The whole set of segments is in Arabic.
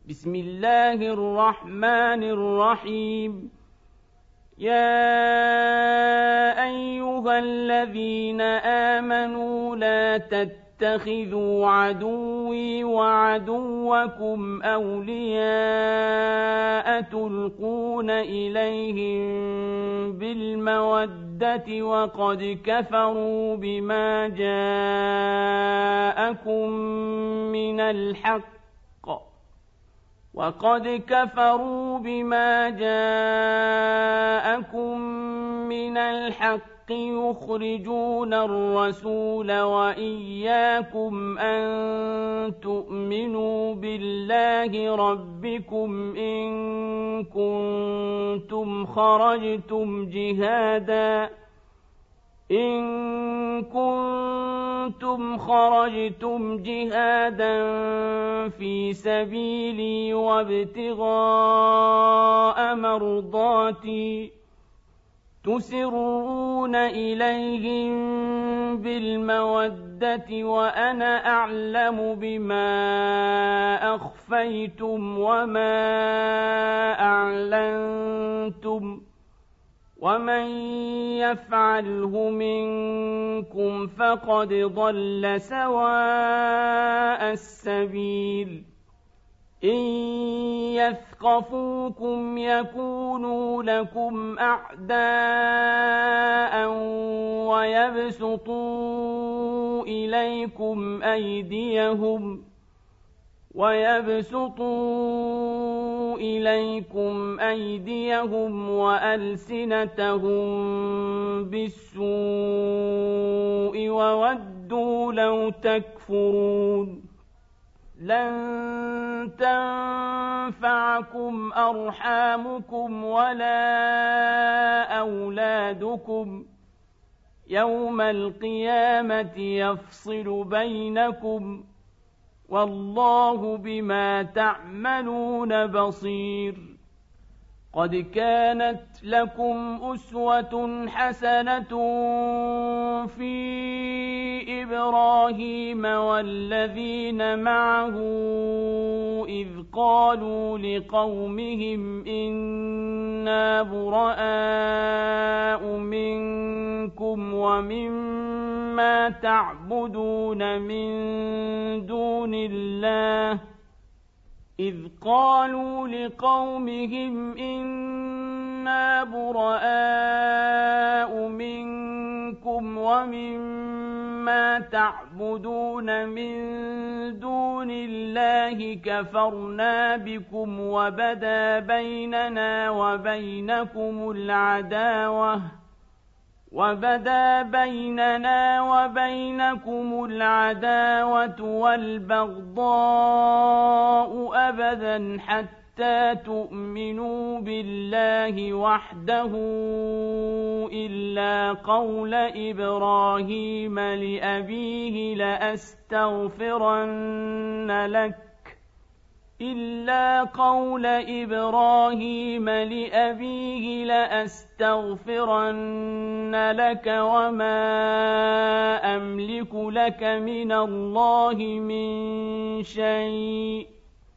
بسم الله الرحمن الرحيم. يا أيها الذين آمنوا لا تتخذوا عدوي وعدوكم أولياء تلقون إليهم بالمودة وقد كفروا بما جاءكم من الحق يخرجون الرسول وإياكم أن تؤمنوا بالله ربكم إن كنتم خرجتم جهادا في سبيلي وابتغاء مرضاتي تسرون إليهم بالمودة وأنا أعلم بما أخفيتم وما أعلنتم ومن يفعله منكم فقد ضل سواء السبيل. إن يثقفوكم يكونوا لكم أعداء ويبسطوا إليكم أيديهم وألسنتهم بالسوء وودوا لو تكفرون. لن تنفعكم أرحامكم ولا أولادكم يوم القيامة يفصل بينكم والله بما تعملون بصير. قد كانت لكم أسوة حسنة في إبراهيم والذين معه إذ قالوا لقومهم إنا براء منكم ومما تعبدون من دون الله كفرنا بكم وبدا بيننا وبينكم العداوة والبغضاء أبدا حتى تؤمنوا بالله وحده إلا قول إبراهيم لأبيه لأستغفرن لك وما أملك لك من الله من شيء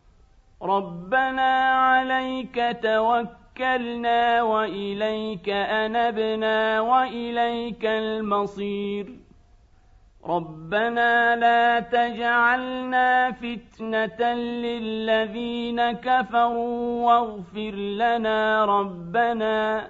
ربنا عليك توكلنا وإليك أنبنا وإليك المصير. ربنا لا تجعلنا فتنة للذين كفروا واغفر لنا ربنا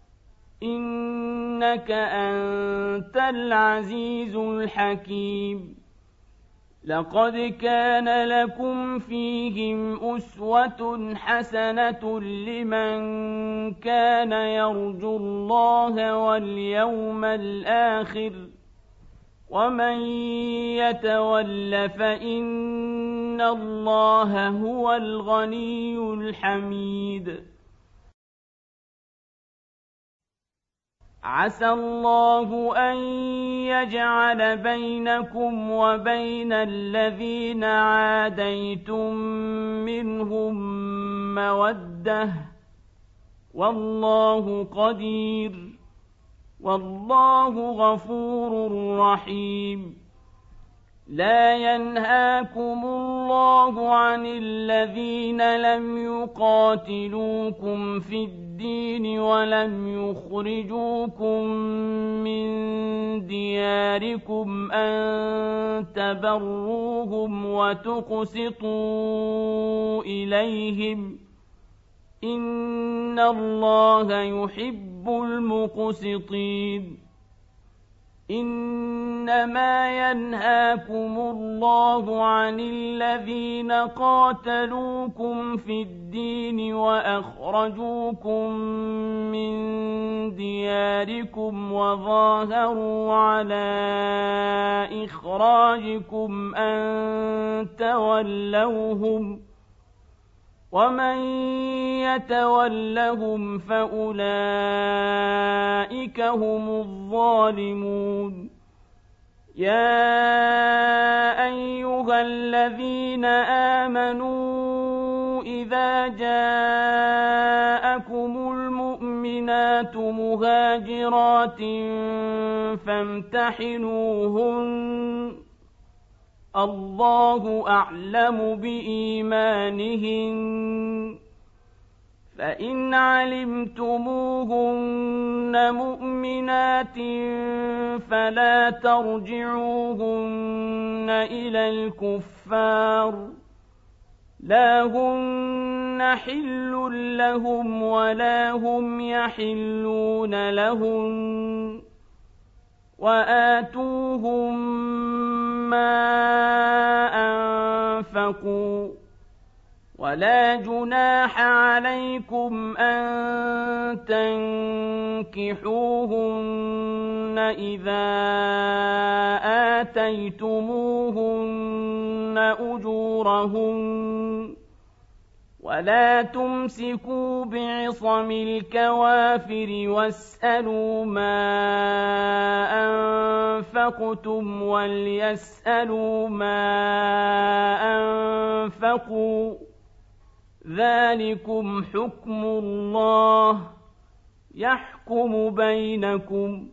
إنك أنت العزيز الحكيم. لقد كان لكم فيهم أسوة حسنة لمن كان يرجو الله واليوم الآخر ومن يتول فإن الله هو الغني الحميد. عسى الله أن يجعل بينكم وبين الذين عاديتم منهم مودة والله قدير والله غفور رحيم. لا ينهاكم الله عن الذين لم يقاتلوكم في الدين ولم يخرجوكم من دياركم أن تبروهم وتقسطوا إليهم إن الله يحب المقسطين إنما ينهاكم الله عن الذين قاتلوكم في الدين وأخرجوكم من دياركم وظاهروا على إخراجكم أن تولوهم ومن يتولهم فأولئك هم الظالمون يا أيها الذين آمنوا إذا جاءكم المؤمنات مهاجرات فامتحنوهن الله أعلم بإيمانهن فإن علمتموهن مؤمنات فلا ترجعوهن إلى الكفار لا هن حل لهم ولا هم يحلون لهن وآتوهم ما أنفقوا ولا جناح عليكم أن تنكحوهن إذا آتيتموهن أجورهن ولا تمسكوا بعصم الكوافر واسألوا ما أنفقتم وليسألوا ما أنفقوا ذلكم حكم الله يحكم بينكم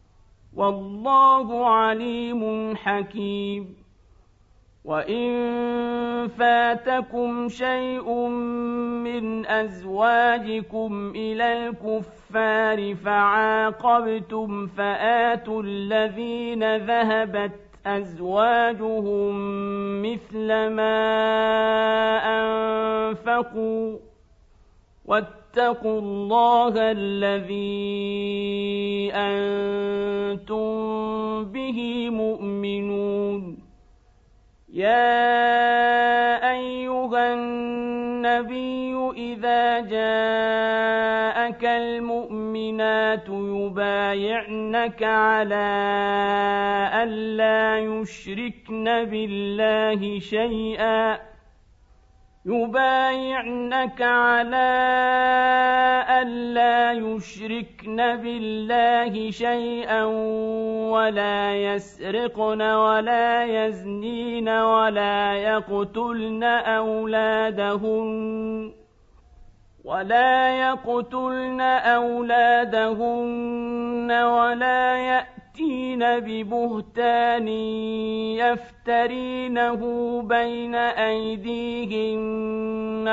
والله عليم حكيم وإن فاتكم شيء من أزواجكم إلى الكفار فعاقبتم فآتوا الذين ذهبت أزواجهم مثل ما أنفقوا واتقوا الله الذي أنتم به مؤمنون يا أيها النبي إذا جاءك المؤمنات يبايعنك على ألا يشركن بالله شيئا يبايعنك على ألا يشركن بالله شيئا ولا يسرقن ولا يزنين ولا يقتلن أولادهن ولا يأتين ببهتان يفترينه بين أيديهن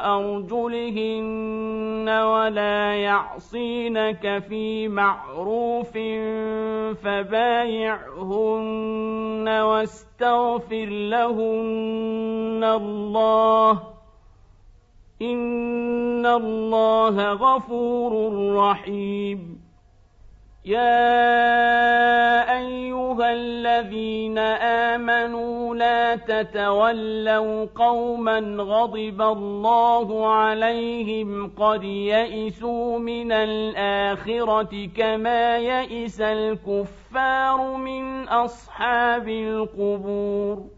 وأرجلهن ولا يعصينك في معروف فبايعهن واستغفر لهن الله إن الله غفور رحيم يا أيها الذين آمنوا لا تتولوا قوما غضب الله عليهم قد يئسوا من الآخرة كما يئس الكفار من أصحاب القبور